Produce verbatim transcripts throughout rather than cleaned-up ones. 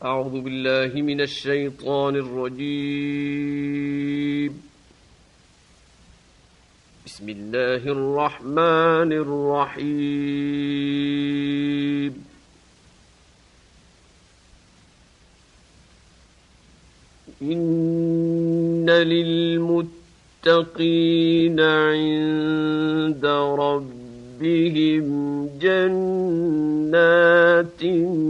أعوذ بالله من الشيطان الرجيم. بسم الله الرحمن الرحيم. إن للمتقين عند ربهم جنات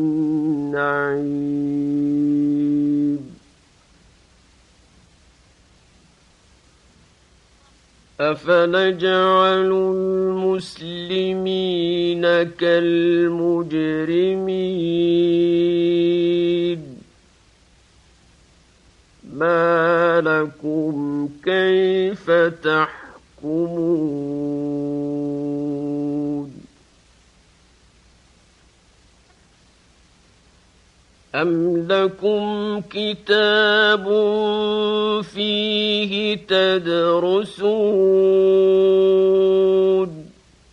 النعيم. أفنجعل المسلمين كالمجرمين ما لكم كيف تحكمون؟ أم لكم كتاب فيه تدرسون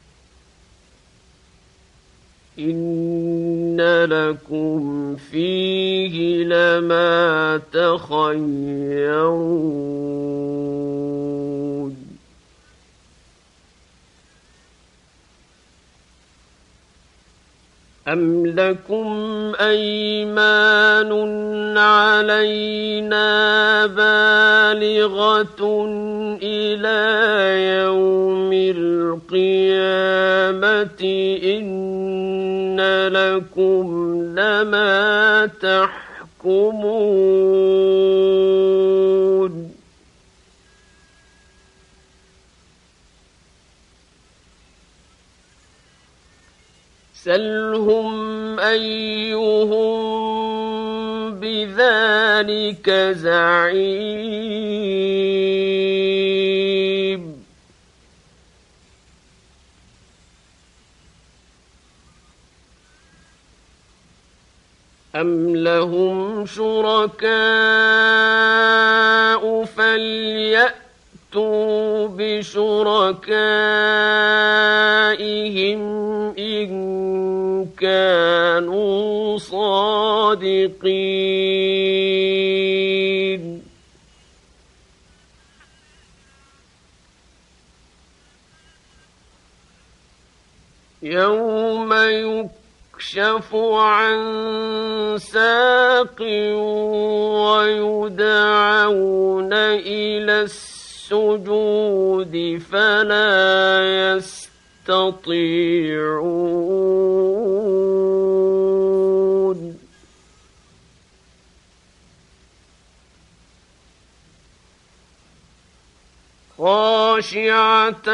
إن لكم فيه لما تخيرون أم لكم أيمان علينا بالغة إلى يوم القيامة إن لكم لما تحكمون سلهم أيهم بذلك زعيم أم لهم شركاء فليأتوا بشركائهم إن كانوا صادقين يوم يكشف عن ساق ويدعون إلى السجود فلا يستطيعون خاشعة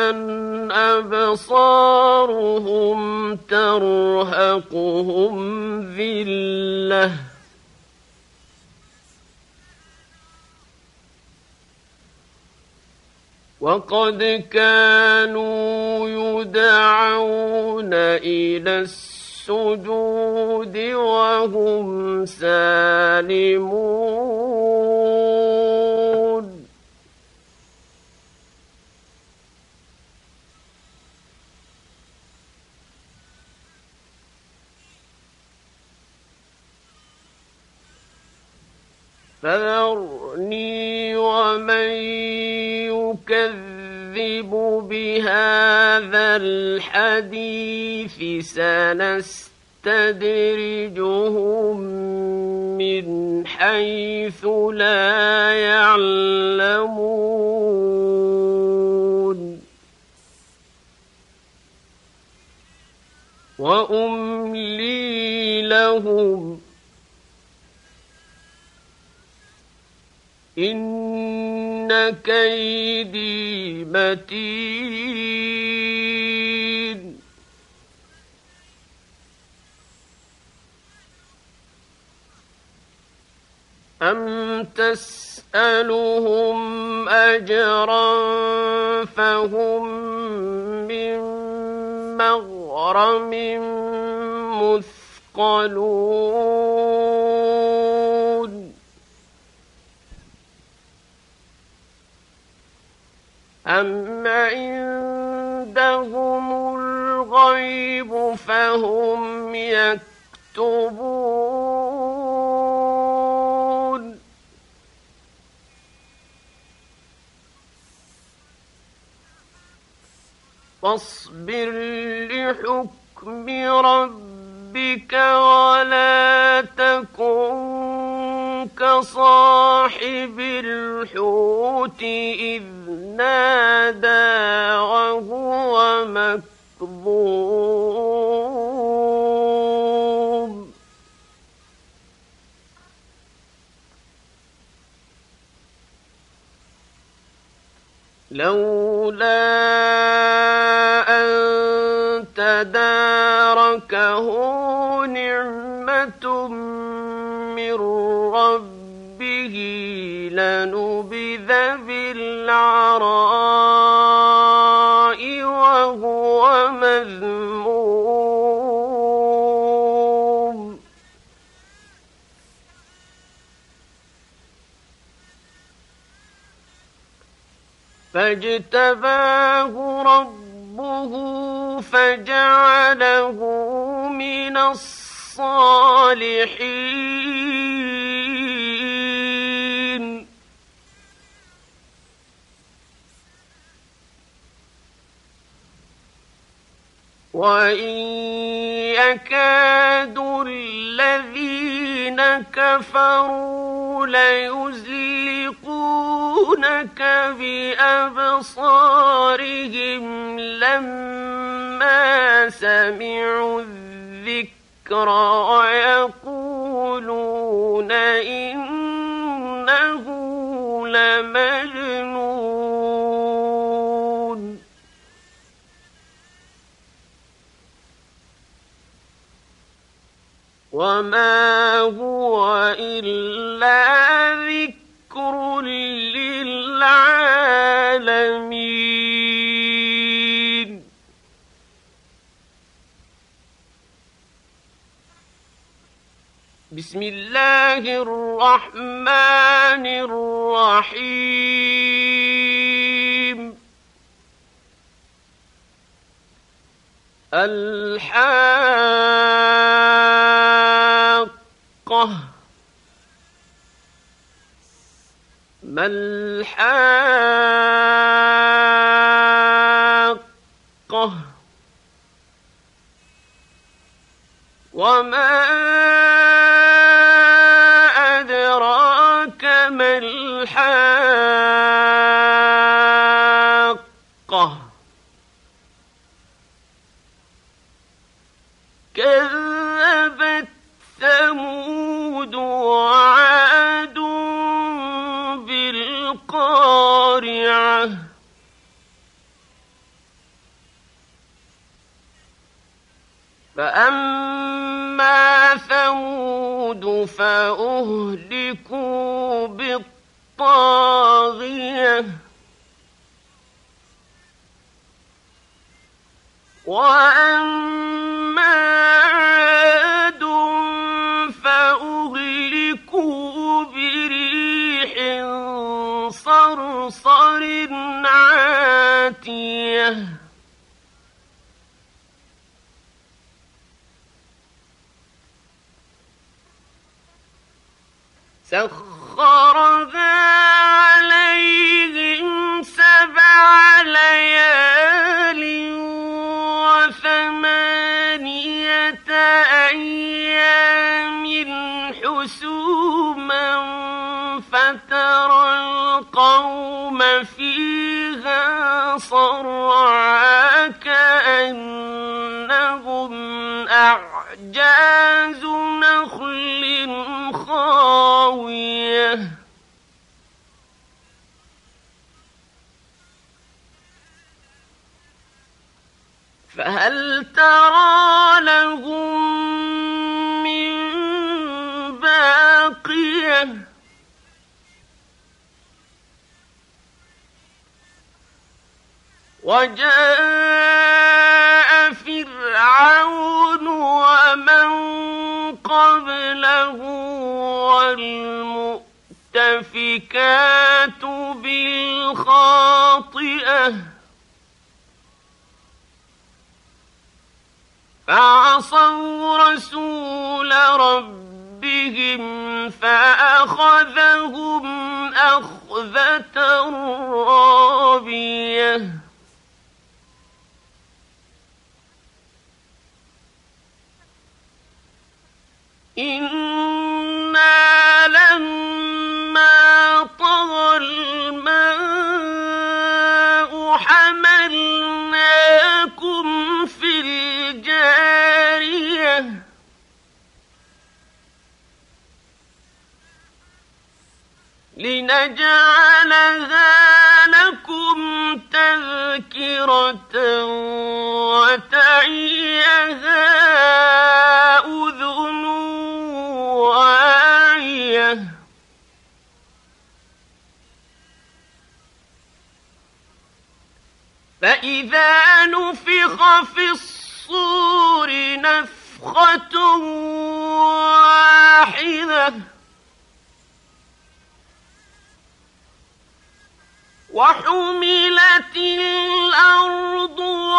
أبصارهم ترهقهم ذلة وقد كانوا يدعون إلى السجود وهم سالمون فذرني ومن يكذب بهذا الحديث سنستدرجهم من حيث لا يعلمون وأملي لهم إن كيدي متين أم تسألهم أجرا فهم من مغرم مثقلون أم عندهم الغيب فهم يكتبون فاصبر لحكم ربك ولا تكن كصاحب الحوت إذ نادى وهو مكظوم لولا أن تداركه نعمة من ربه لنبذ بالعراء وهو مذموم فاجتباه ربه فجعله من الصالحين وإن يكاد الذين كفروا ليزلقونك بأبصارهم لما سمعوا الذكر ويقولون إنه لمجنون وما هو إلا ذكر للعالمين بسم الله الرحمن الرحيم الحاقة ما الحاقة وما أدراك ما الحاقة كذبت ثمود وعاد بالقارعة فأما ثمود فأهلكوا بالطاغية وأما عاد فأهلكوا بريح صرصر عاتية سخرها عليهم سبع ليال وثمانية أيام حسوما فترى القوم فيها صرعى كأنهم أعجاز نخل خاوية فهل ترى لهم من باقية وجاء فرعون ومن قبله والمؤتفكات بالخاطئة فعصوا رسول ربهم فأخذهم أخذة رابية إنا لما طغى الماء حملناكم في الجارية لنجعلها لكم تذكرة وتعيها أذن واعية فإذا نفخ في الصور نفخة واحدة وحملت الأرض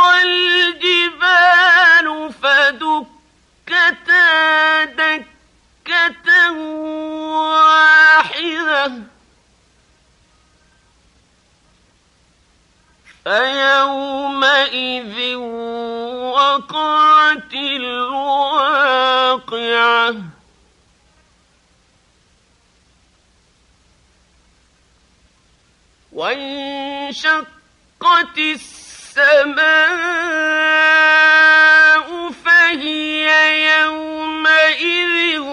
والجبال فدكتا دكة واحدة فيومئذ وقعت الواقعة وانشقت السماء فهي يومئذ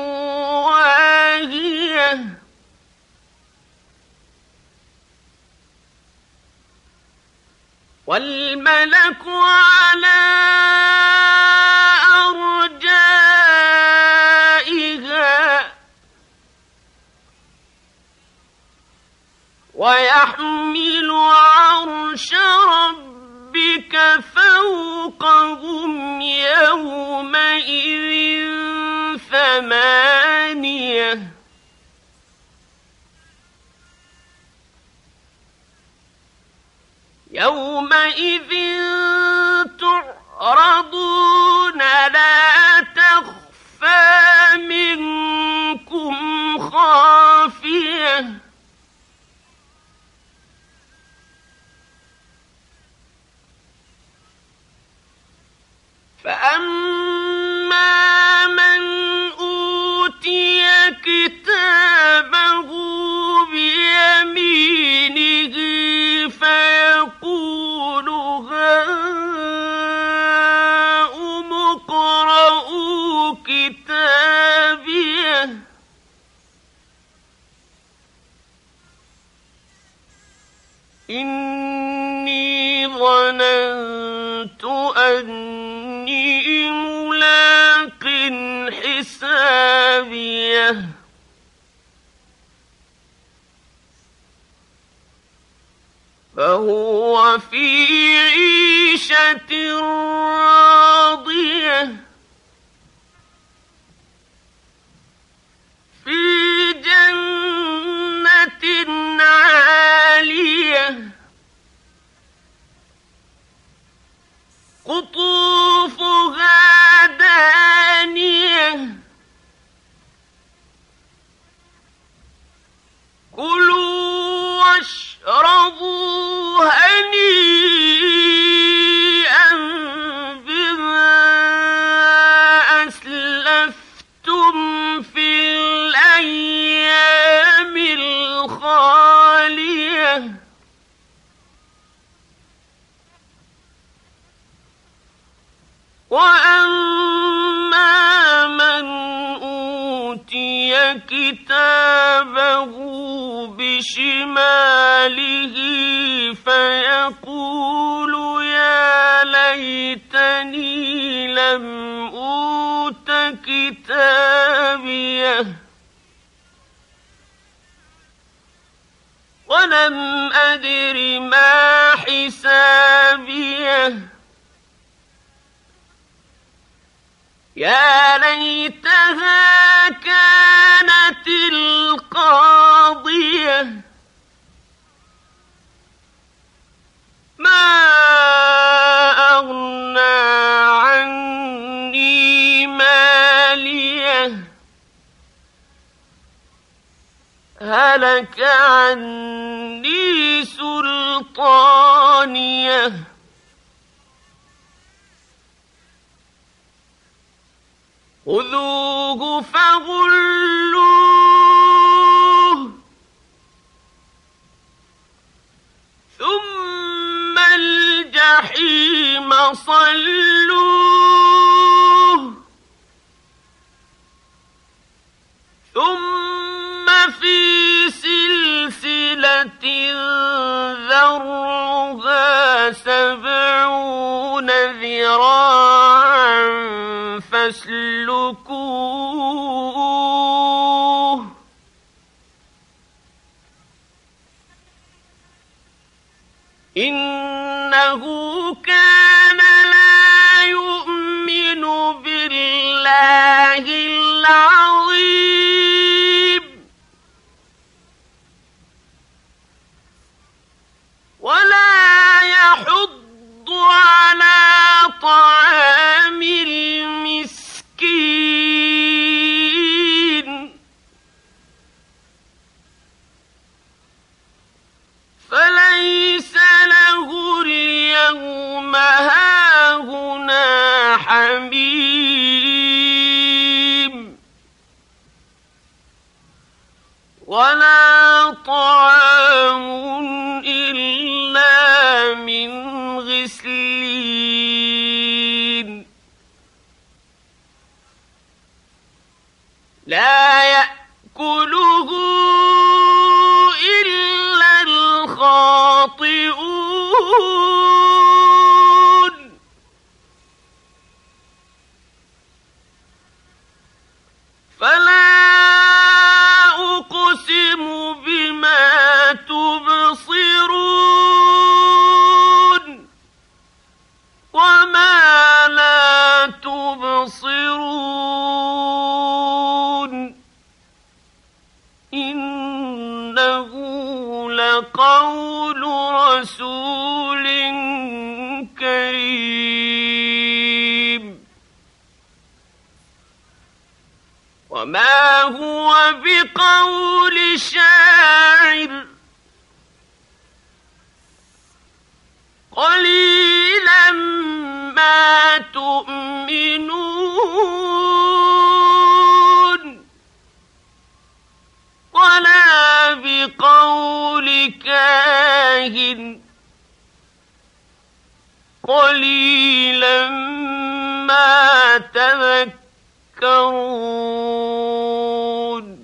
واهية والملك على أرجائها ويحمل عرش ربك فوقهم يومئذ ثمانية يومئذ تعرضون لا تخفى منكم خافية فأما من أوتي كتابه بيمينه فيقول هاؤم اقرءوا كتابيه إني ظننت أني ملاق حسابيه فهو في عيشة راضية في جنة عالية قطوفها دانية كلوا واشربوا هنيئا بما أسلفتم في الأيام الخالية وأما من أوتي كتابه بشماله فيقول يا ليتني لم أوت كتابيه ولم أدر ما حسابيه يا ليتها كانت القاضية ما أغنى عني ماليه هلك عني سلطانيه خذوه فغلوه ثم الجحيم صلوه ثم في سلسلة ذرعها سبعون ذراعا فاسلكوه إنه كان لا يؤمن بالله العظيم ولا يحض على طعام المسكين فليس له اليوم هاهنا حميم ولا طعام إلا من غسلين لا يأكله إلا الخاطئون فلا أقسم بما تبصرون وما لا تبصرون إنه لقول رسول كريم وما هو بقول شاعر قليلا ما تؤمنون ولا بقول كاهن قليلا ما تذكرون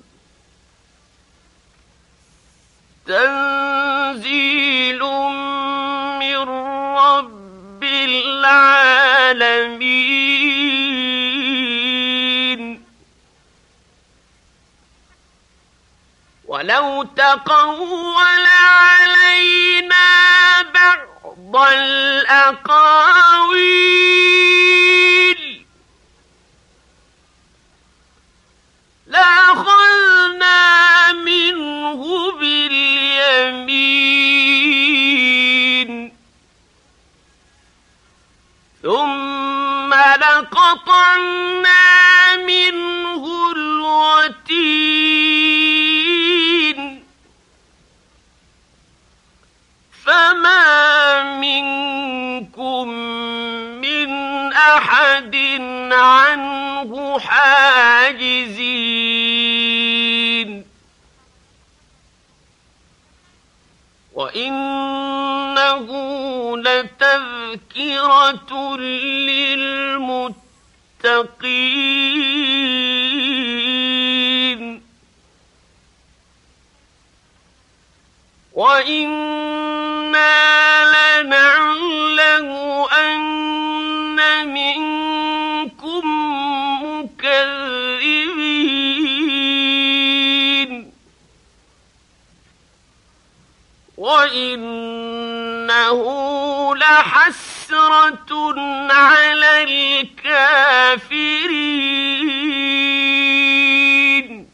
تنزيل من رب العالمين ولو تقول علينا بعض الأقاويل لأخذنا منه باليمين ثم لقطعنا منه الوتين فما منكم من أحد عنه حاجزين وإنه لتذكرة للمتقين وإنا لنعلم أن منكم مكذبين وإنه لحسرة على الكافرين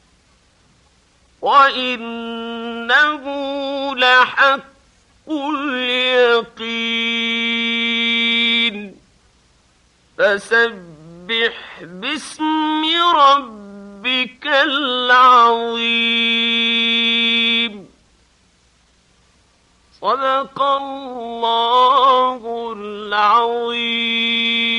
وإنه لحق اليقين فسبح باسم ربك العظيم صدق الله العظيم.